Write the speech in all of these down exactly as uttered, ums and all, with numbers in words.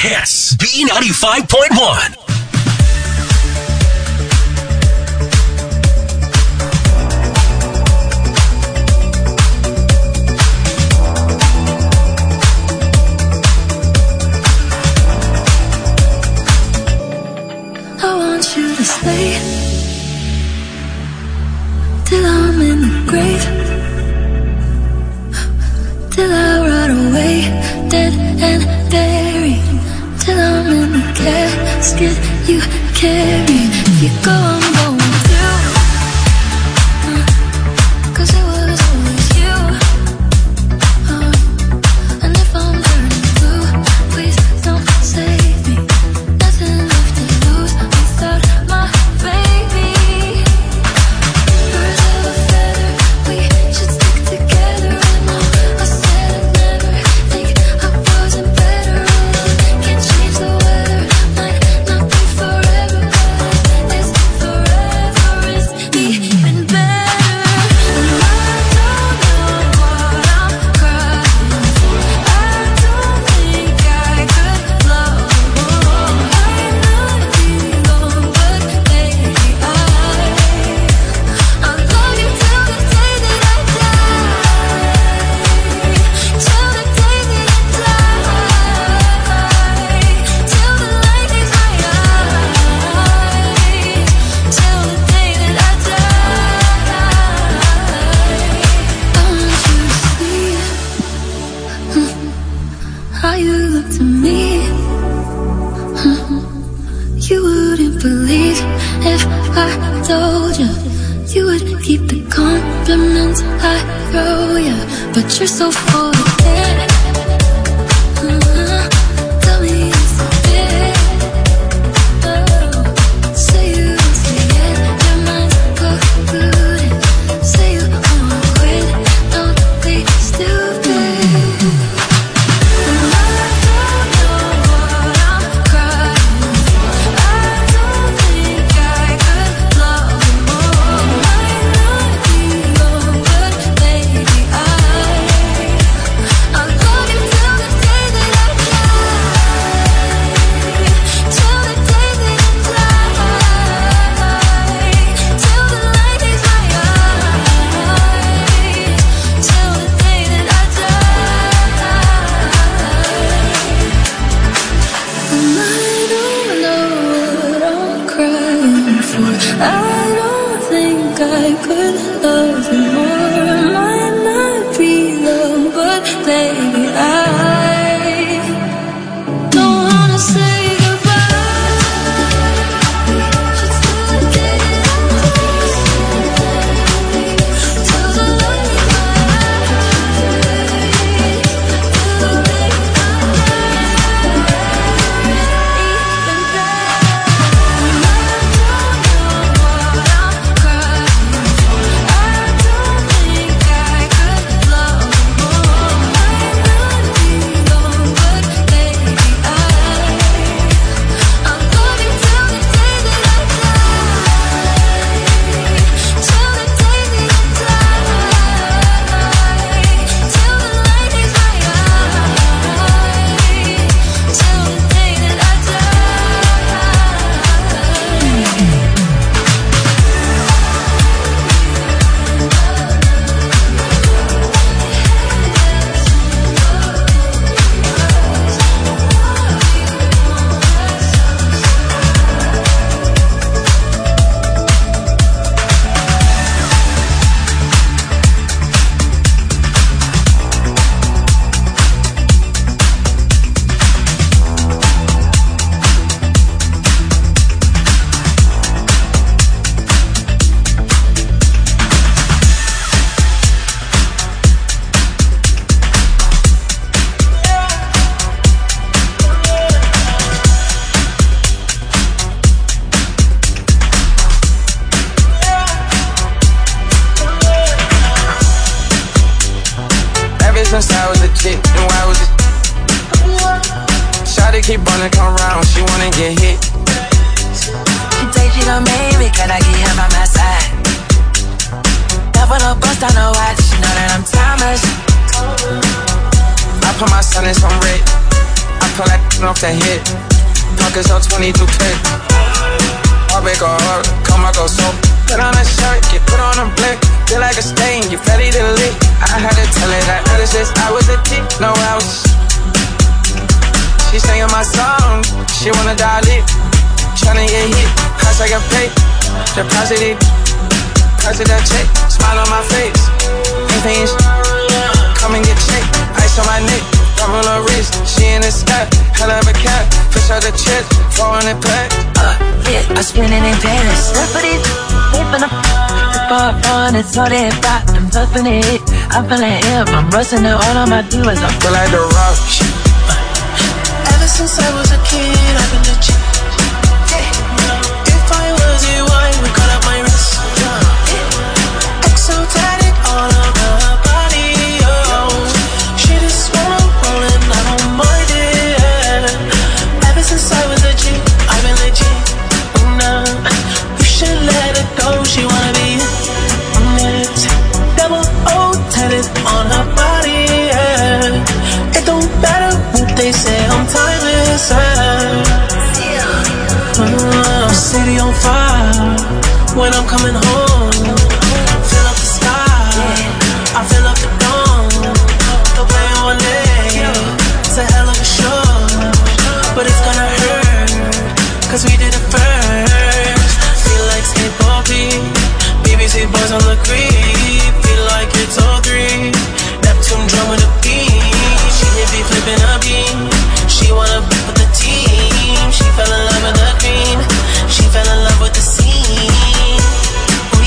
hits. B ninety-five point one. I want you to stay till I'm in the grave, till I rot away, dead and buried, till I'm in the casket you carry. If you go, I'm going too, uh, cause it was always you, uh, and if I'm turning blue, please don't save me. Nothing left to lose without my baby. Birds of a feather, we should stick together. And all I said I'd never think I wasn't better alone. Can't change the weather, might not be forever, but it's forever is even better. And I don't know what I'm crying for. I don't think I could love more. Might not be long, but maybe I I'll love you till the day that I die, till the day that I die, till the light is my eyes, till the day that I die. I want you to see how you look to me. You wouldn't believe if I told you. You would keep the compliments I throw you, but you're so full of it. Uh-huh. Tell me it's a bit. Oh. Say you won't say it, your mind's polluted. Say you won't quit, don't be stupid. And I don't know what I'm crying for. I don't think I could love more. Might not be long, but maybe I I'll love you till the day that I die, till the day that I die, till the light is my eyes, till the day that I die. And I don't know what I'm crying for. I don't think I could love you more. Might not be long, but baby I don't wanna say goodbye. Just till the day that I die, till the light is my eyes, till the day I since I was a chick, and why was it? Shawty keep wanna come round, she wanna get hit. She say she gon' make me, can I get him by my side? Never no bust on no watch, she know that I'm timeless. I put my son in some red, I pull that off the hit. Pockets on twenty-two clip. Orbit go hard, come out go soap. Put on a shirt, get put on a blick. Feel like a stain, you ready to lick. I had to tell her that other shit, I was a dick, no else. She singing my song, she wanna die lit. Tryna get hit, house I get paid. Deposit it, president check. Smile on my face, ain't paying sh- come and get checked. Ice on my neck, double her wrist. She in the sky, hell of a cat. Fish out the chest, four hundred pack. Uh, yeah, I spend it in Paris. That's what it is. They finna f- it's far fun, it's all that pop. I'm puffin' it, I'm feeling hip. I'm rustin' it, all on my doers. I feel like the rush. Ever since I was a kid, I've been legit. If I was you, I would cut up my wrist. Exotic all over her body, oh. She just wanna roll and I don't mind it. Ever since I was a G, I've been legit. Nah, you should let it go. She wanna be next. Double O tatted on her body, yeah. It don't matter what they say, I'm timeless. Uh, city on fire when I'm coming home. Fill up the sky, I fill up the dome. The way on it, it's a hell of a show, but it's gonna hurt, cause we did it first. Feel like skateboarding, B B C boys on the creep. Feel like it's all three, Neptune drum with a beat. She hit me flipping a beam. She wanna be with the team. She fell in love with the green. She fell in love with the scene.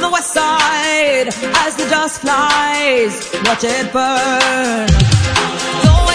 the west side, as the dust flies, watch it burn. Don't